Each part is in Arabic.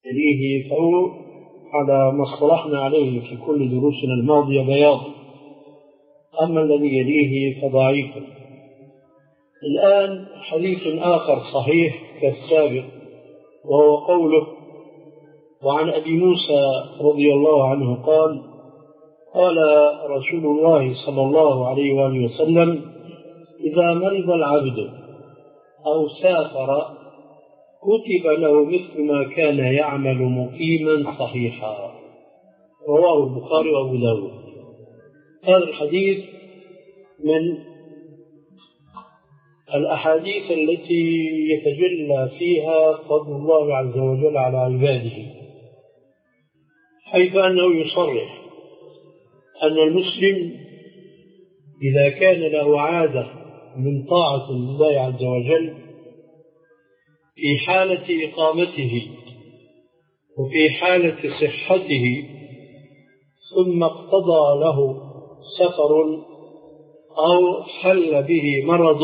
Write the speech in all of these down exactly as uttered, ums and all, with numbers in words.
يليه فهو على ما اصطلحنا عليه في كل دروسنا الماضية بياض، أما الذي يليه فضعيف. الآن حديث آخر صحيح كالسابق، وهو قوله: وعن أبي موسى رضي الله عنه قال: قال رسول الله صلى الله عليه وآله وسلم: إذا مرض العبد أو سافر كتب له مثل ما كان يعمل مقيما صحيحا. رواه البخاري وأبو داود. هذا الحديث من الأحاديث التي يتجلى فيها فضل الله عز وجل على عباده، حيث أنه يصرح أن المسلم إذا كان له عادة من طاعة الله عز وجل في حالة إقامته وفي حالة صحته، ثم اقتضى له سفر أو حل به مرض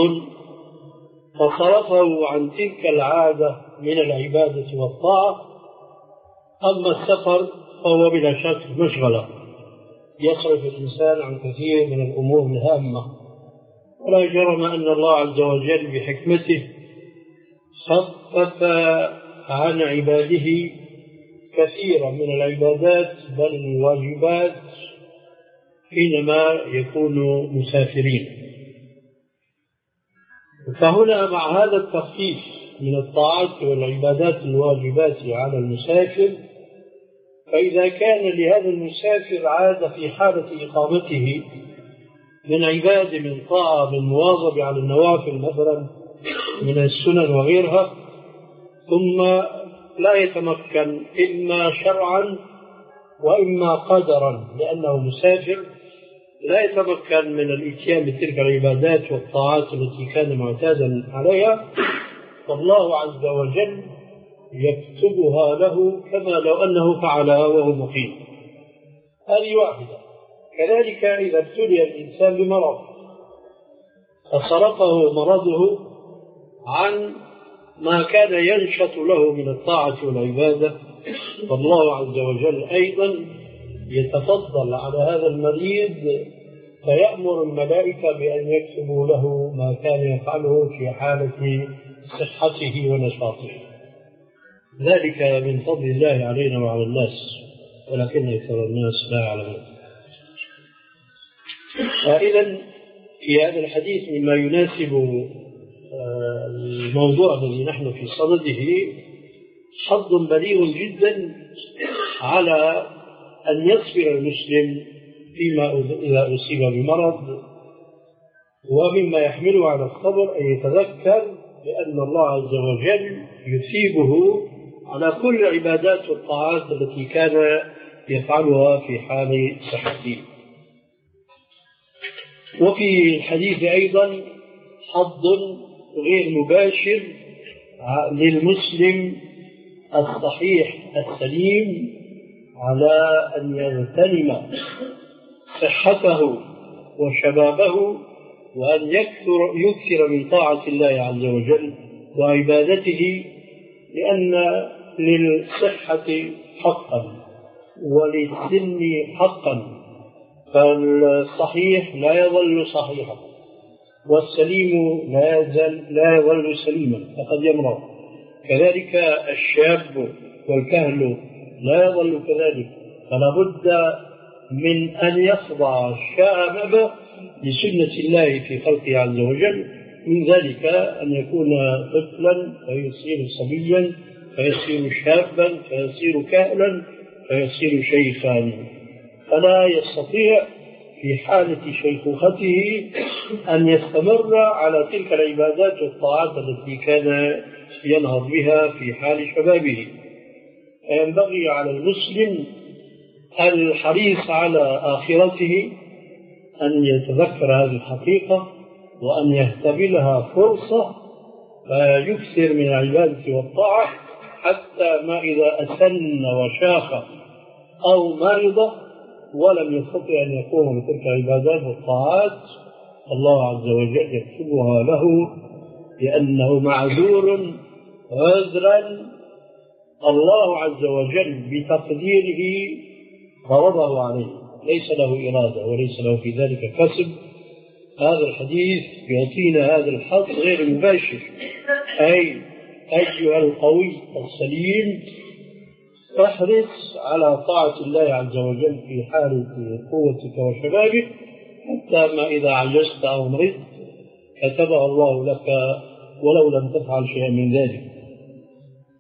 فصرفه عن تلك العادة من العبادة والطاعة، أما السفر فهو بلا شك مشغلة يصرف الإنسان عن كثير من الأمور الهامة. ولا جرم أن الله عز وجل بحكمته خفف عن عباده كثيرا من العبادات بل الواجبات حينما يكونوا مسافرين. فهنا مع هذا التخفيف من الطاعات والعبادات الواجبات على المسافر، فإذا كان لهذا المسافر عادة في حالة إقامته من عبادة من طاعة من مواظب على النوافل مثلا من السنن وغيرها، ثم لا يتمكن إما شرعا وإما قدرا لأنه مسافر، لا يتمكن من الاتيان بتلك العبادات والطاعات التي كان معتادا عليها، فالله عز وجل يكتبها له كما لو أنه فعلها وهو مقيم. هذه واحدة. كذلك إذا ابتلي الإنسان بمرض فصرفه مرضه عن ما كان ينشط له من الطاعة والعبادة، فالله عز وجل أيضا يتفضل على هذا المريض فيأمر الملائكة بأن يكتبوا له ما كان يفعله في حالة صحته ونشاطه. ذلك من فضل الله علينا وعلى الناس، ولكن أكثر الناس لا يعلمون. فإذا في هذا الحديث مما يناسب الموضوع الذي نحن في صدده حظ بليغ جدا على أن يصبر المسلم فيما إذا أصيب بمرض، ومما يحمله على الصبر أن يتذكر بأن الله عز وجل يثيبه على كل العبادات والطاعات التي كان يفعلها في حال صحته. وفي الحديث أيضا حظ غير مباشر للمسلم الصحيح السليم على أن يغتنم صحته وشبابه، وأن يكثر, يكثر من طاعة الله عز وجل وعبادته، لأن للصحة حقا وللسن حقا، فالصحيح لا يظل صحيحا والسليم لا يزال لا يظل سليما فقد يمرض. كذلك الشاب والكهل لا يظل كذلك، فلا بد من أن يخضع شاء مبا لسنة الله في خلقه عز وجل، من ذلك أن يكون طفلا فيصير صبيا فيصير شابا فيصير كهلا فيصير شيخا، فلا يستطيع في حالة شيخوخته أن يستمر على تلك العبادات والطاعات التي كان ينهض بها في حال شبابه. فينبغي على المسلم الحريص على آخرته أن يتذكر هذه الحقيقة وأن يهتبلها فرصة فيكثر من العبادة والطاعة، حتى ما إذا أسن وشاخ أو مرض ولم يستطع أن يقوم بتلك العبادات والطاعات، الله عز وجل يكتبها له لأنه معذور عذرا الله عز وجل بتقديره فرضه عليه، ليس له إرادة وليس له في ذلك كسب. هذا الحديث يعطينا هذا الحظ غير المباشر، أي أيها القوي السليم احرص على طاعة الله عز وجل في حال قوتك وشبابك، حتى ما إذا عجزت أو مرضت كتبها الله لك ولو لم تفعل شيئا من ذلك.